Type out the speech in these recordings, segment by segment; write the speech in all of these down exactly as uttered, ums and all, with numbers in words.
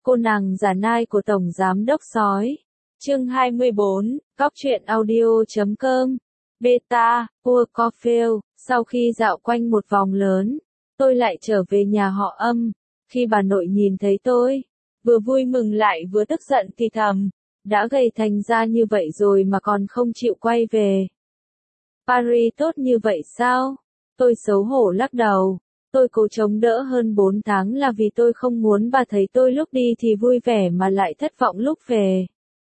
Cô nàng giả nai của Tổng Giám Đốc Sói. Chương hai mươi bốn, Cóc truyện audio chấm com. Beta, Urquhart. Sau khi dạo quanh một vòng lớn, tôi lại trở về nhà họ Âm. Khi bà nội nhìn thấy tôi, vừa vui mừng lại vừa tức giận thì thầm, đã gầy thành ra như vậy rồi mà còn không chịu quay về. Paris tốt như vậy sao? Tôi xấu hổ lắc đầu. Tôi cố chống đỡ hơn bốn tháng là vì tôi không muốn bà thấy tôi lúc đi thì vui vẻ mà lại thất vọng lúc về.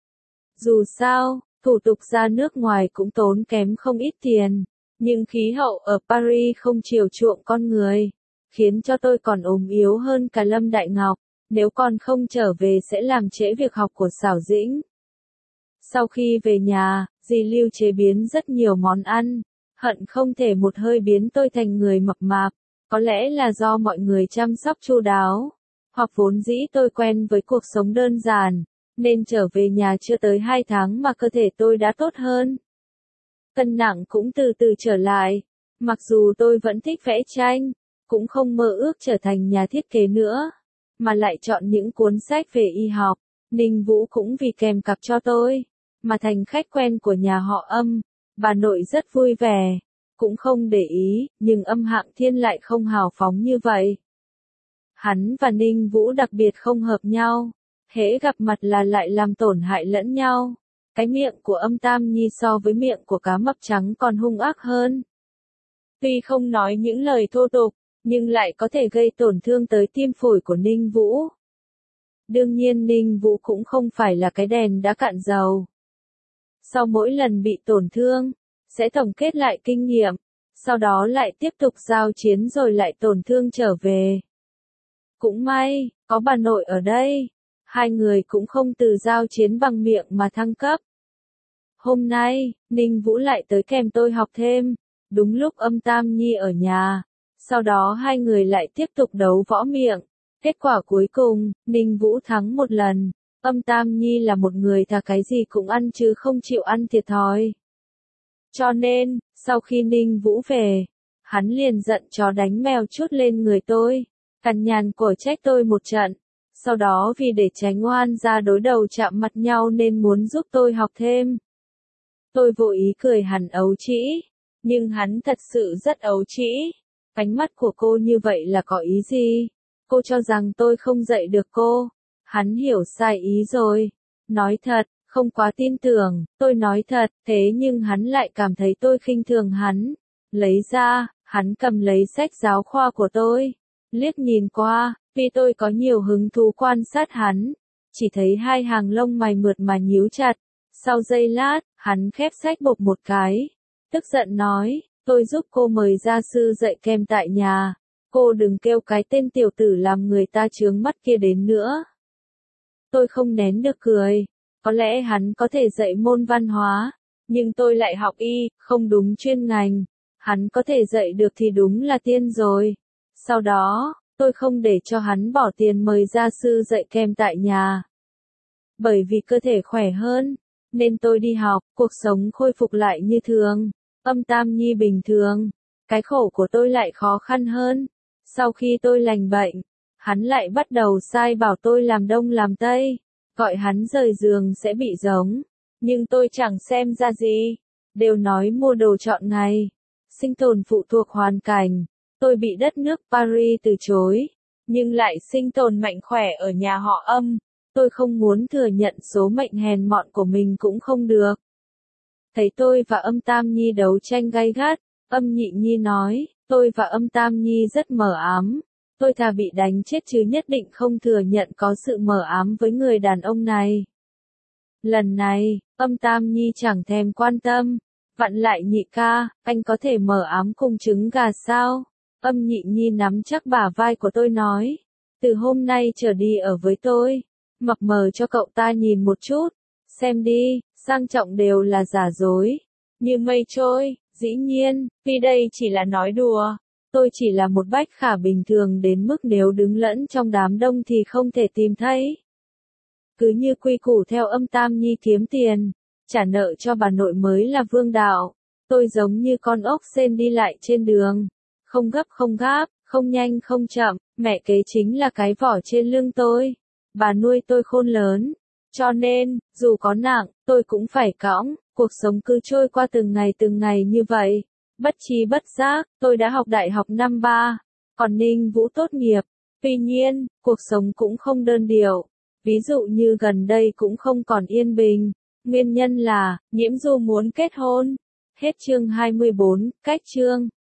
Dù sao, thủ tục ra nước ngoài cũng tốn kém không ít tiền, nhưng khí hậu ở Paris không chiều chuộng con người, khiến cho tôi còn ốm yếu hơn cả Lâm Đại Ngọc, nếu còn không trở về sẽ làm trễ việc học của Xảo Dĩnh. Sau khi về nhà, dì Lưu chế biến rất nhiều món ăn, hận không thể một hơi biến tôi thành người mập mạp. Có lẽ là do mọi người chăm sóc chu đáo, hoặc vốn dĩ tôi quen với cuộc sống đơn giản, nên trở về nhà chưa tới hai tháng mà cơ thể tôi đã tốt hơn. Cân nặng cũng từ từ trở lại, mặc dù tôi vẫn thích vẽ tranh, cũng không mơ ước trở thành nhà thiết kế nữa, mà lại chọn những cuốn sách về y học. Ninh Vũ cũng vì kèm cặp cho tôi, mà thành khách quen của nhà họ Âm. Bà nội rất vui vẻ, cũng không để ý, nhưng Âm Hạng Thiên lại không hào phóng như vậy. Hắn và Ninh Vũ đặc biệt không hợp nhau, hễ gặp mặt là lại làm tổn hại lẫn nhau. Cái miệng của Âm Tam Nhi so với miệng của cá mập trắng còn hung ác hơn. Tuy không nói những lời thô tục, nhưng lại có thể gây tổn thương tới tim phổi của Ninh Vũ. Đương nhiên Ninh Vũ cũng không phải là cái đèn đã cạn dầu. Sau mỗi lần bị tổn thương, sẽ tổng kết lại kinh nghiệm, sau đó lại tiếp tục giao chiến rồi lại tổn thương trở về. Cũng may, có bà nội ở đây, hai người cũng không từ giao chiến bằng miệng mà thăng cấp. Hôm nay, Ninh Vũ lại tới kèm tôi học thêm, đúng lúc Âm Tam Nhi ở nhà, sau đó hai người lại tiếp tục đấu võ miệng. Kết quả cuối cùng, Ninh Vũ thắng một lần, Âm Tam Nhi là một người thà cái gì cũng ăn chứ không chịu ăn thiệt thòi. Cho nên, sau khi Ninh Vũ về, hắn liền giận chó đánh mèo chút lên người tôi, cằn nhằn cổ trách tôi một trận, sau đó vì để tránh oan ra đối đầu chạm mặt nhau nên muốn giúp tôi học thêm. Tôi vô ý cười hắn ấu trĩ, nhưng hắn thật sự rất ấu trĩ. Ánh mắt của cô như vậy là có ý gì? Cô cho rằng tôi không dạy được cô. Hắn hiểu sai ý rồi. Nói thật, không quá tin tưởng, tôi nói thật, thế nhưng hắn lại cảm thấy tôi khinh thường hắn. Lấy ra, hắn cầm lấy sách giáo khoa của tôi, liếc nhìn qua, vì tôi có nhiều hứng thú quan sát hắn, chỉ thấy hai hàng lông mày mượt mà nhíu chặt. Sau giây lát, hắn khép sách bộp một cái, tức giận nói, tôi giúp cô mời gia sư dạy kèm tại nhà, cô đừng kêu cái tên tiểu tử làm người ta chướng mắt kia đến nữa. Tôi không nén được cười. Có lẽ hắn có thể dạy môn văn hóa, nhưng tôi lại học y, không đúng chuyên ngành. Hắn có thể dạy được thì đúng là tiên rồi. Sau đó, tôi không để cho hắn bỏ tiền mời gia sư dạy kèm tại nhà. Bởi vì cơ thể khỏe hơn, nên tôi đi học, cuộc sống khôi phục lại như thường. Âm Tam Nhi bình thường, cái khổ của tôi lại khó khăn hơn. Sau khi tôi lành bệnh, hắn lại bắt đầu sai bảo tôi làm đông làm tây. Gọi hắn rời giường sẽ bị giống, nhưng tôi chẳng xem ra gì, đều nói mua đồ chọn ngày, sinh tồn phụ thuộc hoàn cảnh, tôi bị đất nước Paris từ chối, nhưng lại sinh tồn mạnh khỏe ở nhà họ Âm, tôi không muốn thừa nhận số mệnh hèn mọn của mình cũng không được. Thấy tôi và Âm Tam Nhi đấu tranh gay gắt, Âm Nhị Nhi nói, tôi và Âm Tam Nhi rất mờ ám. Tôi thà bị đánh chết chứ nhất định không thừa nhận có sự mờ ám với người đàn ông này. Lần này, Âm Tam Nhi chẳng thèm quan tâm. Vặn lại Nhị ca, anh có thể mờ ám cùng trứng gà sao? Âm Nhị Nhi nắm chắc bả vai của tôi nói. Từ hôm nay trở đi ở với tôi. Mập mờ cho cậu ta nhìn một chút. Xem đi, sang trọng đều là giả dối. Như mây trôi, dĩ nhiên, vì đây chỉ là nói đùa. Tôi chỉ là một bách khả bình thường đến mức nếu đứng lẫn trong đám đông thì không thể tìm thấy. Cứ như quy củ theo Âm Tam Nhi kiếm tiền, trả nợ cho bà nội mới là vương đạo. Tôi giống như con ốc sên đi lại trên đường. Không gấp không gáp, không nhanh không chậm, mẹ kế chính là cái vỏ trên lưng tôi. bà nuôi tôi khôn lớn. Cho nên, dù có nặng, tôi cũng phải cõng, cuộc sống cứ trôi qua từng ngày từng ngày như vậy. Bất trí bất giác, tôi đã học đại học năm ba, còn Ninh Vũ tốt nghiệp. Tuy nhiên, cuộc sống cũng không đơn điệu. Ví dụ như gần đây cũng không còn yên bình. Nguyên nhân là, Nhiễm Du muốn kết hôn. Hết chương hai mươi bốn, cách chương.